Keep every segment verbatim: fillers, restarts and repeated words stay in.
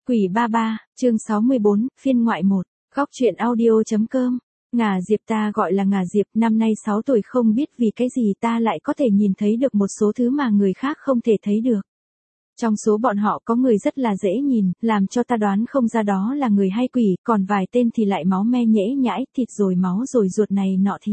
Quỷ ba ba, chương sáu mươi bốn, phiên ngoại một, góc truyện audio.com. Ngà Diệp, ta gọi là Ngà Diệp, năm nay sáu tuổi, không biết vì cái gì ta lại có thể nhìn thấy được một số thứ mà người khác không thể thấy được. Trong số bọn họ có người rất là dễ nhìn, làm cho ta đoán không ra đó là người hay quỷ, còn vài tên thì lại máu me nhễ nhãi, thịt rồi máu rồi ruột này nọ thì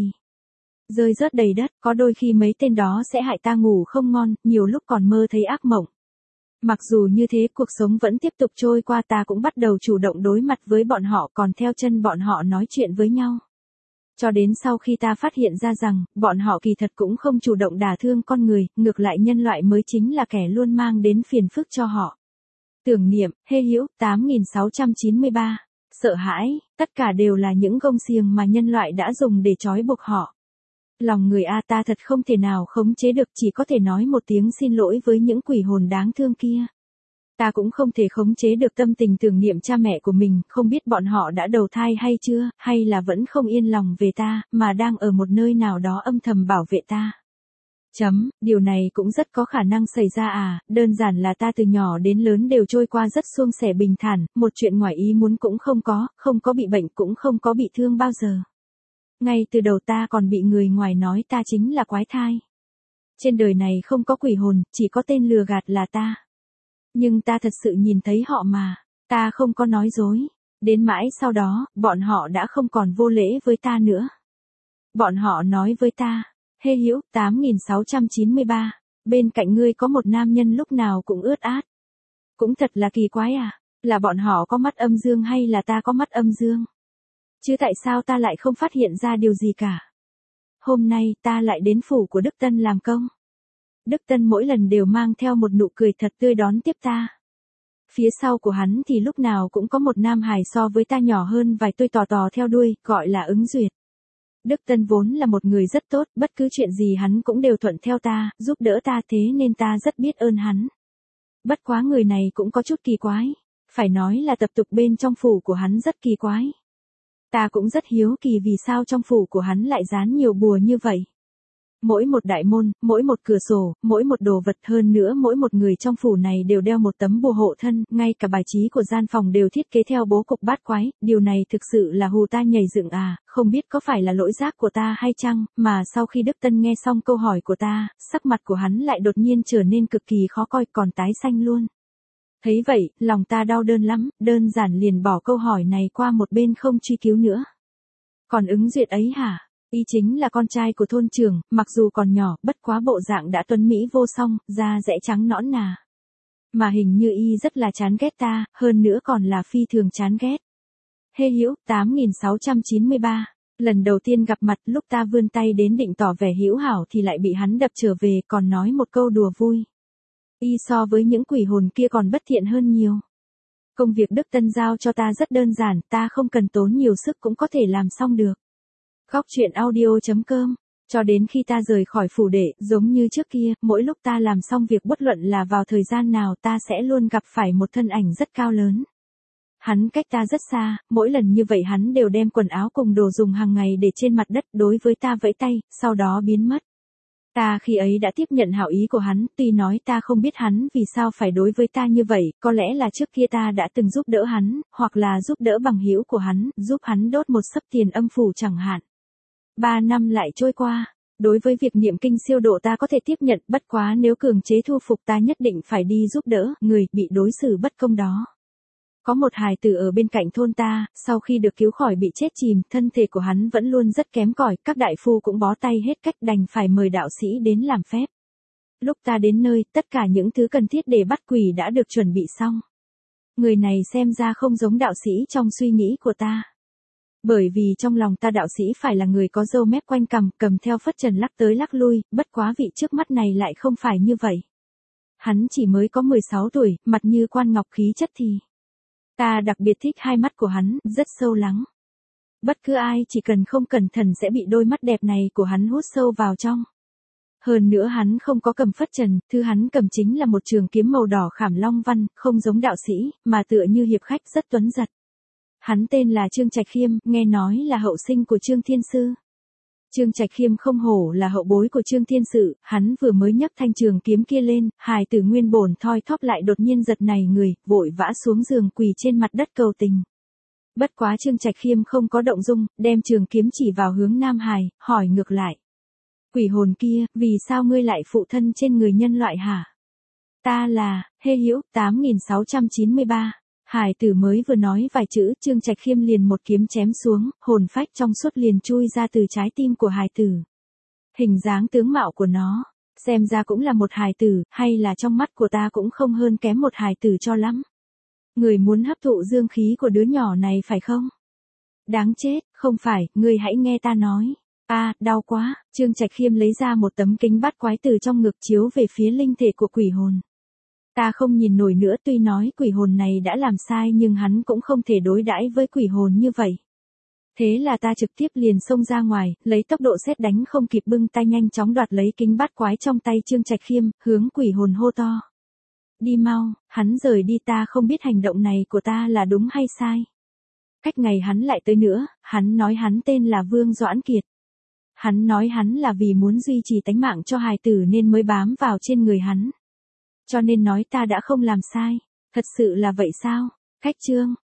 rơi rớt đầy đất, có đôi khi mấy tên đó sẽ hại ta ngủ không ngon, nhiều lúc còn mơ thấy ác mộng. Mặc dù như thế, cuộc sống vẫn tiếp tục trôi qua, ta cũng bắt đầu chủ động đối mặt với bọn họ, còn theo chân bọn họ nói chuyện với nhau. Cho đến sau khi ta phát hiện ra rằng, bọn họ kỳ thật cũng không chủ động đả thương con người, ngược lại nhân loại mới chính là kẻ luôn mang đến phiền phức cho họ. Tưởng niệm, Hê Hữu, tám nghìn sáu trăm chín mươi ba. Sợ hãi, tất cả đều là những gông xiềng mà nhân loại đã dùng để trói buộc họ. Lòng người a, ta thật không thể nào khống chế được, chỉ có thể nói một tiếng xin lỗi với những quỷ hồn đáng thương kia. Ta cũng không thể khống chế được tâm tình tưởng niệm cha mẹ của mình, không biết bọn họ đã đầu thai hay chưa, hay là vẫn không yên lòng về ta, mà đang ở một nơi nào đó âm thầm bảo vệ ta. Chấm, điều này cũng rất có khả năng xảy ra à, đơn giản là ta từ nhỏ đến lớn đều trôi qua rất suôn sẻ bình thản, một chuyện ngoài ý muốn cũng không có, không có bị bệnh cũng không có bị thương bao giờ. Ngay từ đầu ta còn bị người ngoài nói ta chính là quái thai. Trên đời này không có quỷ hồn, chỉ có tên lừa gạt là ta. Nhưng ta thật sự nhìn thấy họ mà, ta không có nói dối. Đến mãi sau đó, bọn họ đã không còn vô lễ với ta nữa. Bọn họ nói với ta, Hê Hữu, tám nghìn sáu trăm chín mươi ba, bên cạnh ngươi có một nam nhân lúc nào cũng ướt át. Cũng thật là kỳ quái à, là bọn họ có mắt âm dương hay là ta có mắt âm dương? Chứ tại sao ta lại không phát hiện ra điều gì cả? Hôm nay ta lại đến phủ của Đức Tân làm công. Đức Tân mỗi lần đều mang theo một nụ cười thật tươi đón tiếp ta. Phía sau của hắn thì lúc nào cũng có một nam hài so với ta nhỏ hơn vài tuổi tò tò theo đuôi, gọi là Ứng Duyệt. Đức Tân vốn là một người rất tốt, bất cứ chuyện gì hắn cũng đều thuận theo ta, giúp đỡ ta, thế nên ta rất biết ơn hắn. Bất quá người này cũng có chút kỳ quái, phải nói là tập tục bên trong phủ của hắn rất kỳ quái. Ta cũng rất hiếu kỳ vì sao trong phủ của hắn lại dán nhiều bùa như vậy. Mỗi một đại môn, mỗi một cửa sổ, mỗi một đồ vật, hơn nữa mỗi một người trong phủ này đều đeo một tấm bùa hộ thân, ngay cả bài trí của gian phòng đều thiết kế theo bố cục bát quái, điều này thực sự là hù ta nhảy dựng à, không biết có phải là lỗi giác của ta hay chăng, mà sau khi Đức Tân nghe xong câu hỏi của ta, sắc mặt của hắn lại đột nhiên trở nên cực kỳ khó coi, còn tái xanh luôn. Thấy vậy, lòng ta đau đớn lắm, đơn giản liền bỏ câu hỏi này qua một bên không truy cứu nữa. Còn Ứng Duyệt ấy hả? Y chính là con trai của thôn trưởng, mặc dù còn nhỏ, bất quá bộ dạng đã tuấn mỹ vô song, da dẻ trắng nõn nà. Mà hình như y rất là chán ghét ta, hơn nữa còn là phi thường chán ghét. Hê Hữu, tám nghìn sáu trăm chín mươi ba. Lần đầu tiên gặp mặt, lúc ta vươn tay đến định tỏ vẻ hữu hảo thì lại bị hắn đập trở về, còn nói một câu đùa vui. Y so với những quỷ hồn kia còn bất thiện hơn nhiều. Công việc Đức Tân giao cho ta rất đơn giản, ta không cần tốn nhiều sức cũng có thể làm xong được. Góc truyện audio.com. Cho đến khi ta rời khỏi phủ đệ, giống như trước kia, mỗi lúc ta làm xong việc bất luận là vào thời gian nào ta sẽ luôn gặp phải một thân ảnh rất cao lớn. Hắn cách ta rất xa, mỗi lần như vậy hắn đều đem quần áo cùng đồ dùng hàng ngày để trên mặt đất, đối với ta vẫy tay, sau đó biến mất. Ta khi ấy đã tiếp nhận hảo ý của hắn, tuy nói ta không biết hắn vì sao phải đối với ta như vậy, có lẽ là trước kia ta đã từng giúp đỡ hắn, hoặc là giúp đỡ bằng hữu của hắn, giúp hắn đốt một xấp tiền âm phủ chẳng hạn. Ba năm lại trôi qua, đối với việc niệm kinh siêu độ ta có thể tiếp nhận, bất quá nếu cường chế thu phục ta nhất định phải đi giúp đỡ người bị đối xử bất công đó. Có một hài tử ở bên cạnh thôn ta, sau khi được cứu khỏi bị chết chìm, thân thể của hắn vẫn luôn rất kém cỏi, các đại phu cũng bó tay hết cách, đành phải mời đạo sĩ đến làm phép. Lúc ta đến nơi, tất cả những thứ cần thiết để bắt quỷ đã được chuẩn bị xong. Người này xem ra không giống đạo sĩ trong suy nghĩ của ta. Bởi vì trong lòng ta đạo sĩ phải là người có râu mép quanh cằm, cầm theo phất trần lắc tới lắc lui, bất quá vị trước mắt này lại không phải như vậy. Hắn chỉ mới có mười sáu tuổi, mặt như quan ngọc, khí chất thì ta đặc biệt thích hai mắt của hắn, rất sâu lắng. Bất cứ ai chỉ cần không cẩn thận sẽ bị đôi mắt đẹp này của hắn hút sâu vào trong. Hơn nữa hắn không có cầm phất trần, thứ hắn cầm chính là một trường kiếm màu đỏ khảm long văn, không giống đạo sĩ, mà tựa như hiệp khách, rất tuấn giật. Hắn tên là Trương Trạch Khiêm, nghe nói là hậu sinh của Trương Thiên Sư. Trương Trạch Khiêm không hổ là hậu bối của Trương Thiên Sự, hắn vừa mới nhấc thanh trường kiếm kia lên, hài tử nguyên bổn thoi thóp lại đột nhiên giật nảy người, vội vã xuống giường quỳ trên mặt đất cầu tình. Bất quá Trương Trạch Khiêm không có động dung, đem trường kiếm chỉ vào hướng Nam Hải, hỏi ngược lại. Quỷ hồn kia, vì sao ngươi lại phụ thân trên người nhân loại hả? Ta là, Hê Hữu, tám nghìn sáu trăm chín mươi ba. Hải tử mới vừa nói vài chữ, Trương Trạch Khiêm liền một kiếm chém xuống, hồn phách trong suốt liền chui ra từ trái tim của hải tử. Hình dáng tướng mạo của nó, xem ra cũng là một hải tử, hay là trong mắt của ta cũng không hơn kém một hải tử cho lắm. Người muốn hấp thụ dương khí của đứa nhỏ này phải không? Đáng chết, không phải, ngươi hãy nghe ta nói. A, à, đau quá, Trương Trạch Khiêm lấy ra một tấm kính bát quái từ trong ngực chiếu về phía linh thể của quỷ hồn. Ta không nhìn nổi nữa, tuy nói quỷ hồn này đã làm sai nhưng hắn cũng không thể đối đãi với quỷ hồn như vậy. Thế là ta trực tiếp liền xông ra ngoài, lấy tốc độ sét đánh không kịp bưng tay nhanh chóng đoạt lấy kính bát quái trong tay Trương Trạch Khiêm, hướng quỷ hồn hô to. Đi mau, hắn rời đi, ta không biết hành động này của ta là đúng hay sai. Cách ngày hắn lại tới nữa, hắn nói hắn tên là Vương Doãn Kiệt. Hắn nói hắn là vì muốn duy trì tánh mạng cho hài tử nên mới bám vào trên người hắn. Cho nên nói ta đã không làm sai. Thật sự là vậy sao? Cách Trương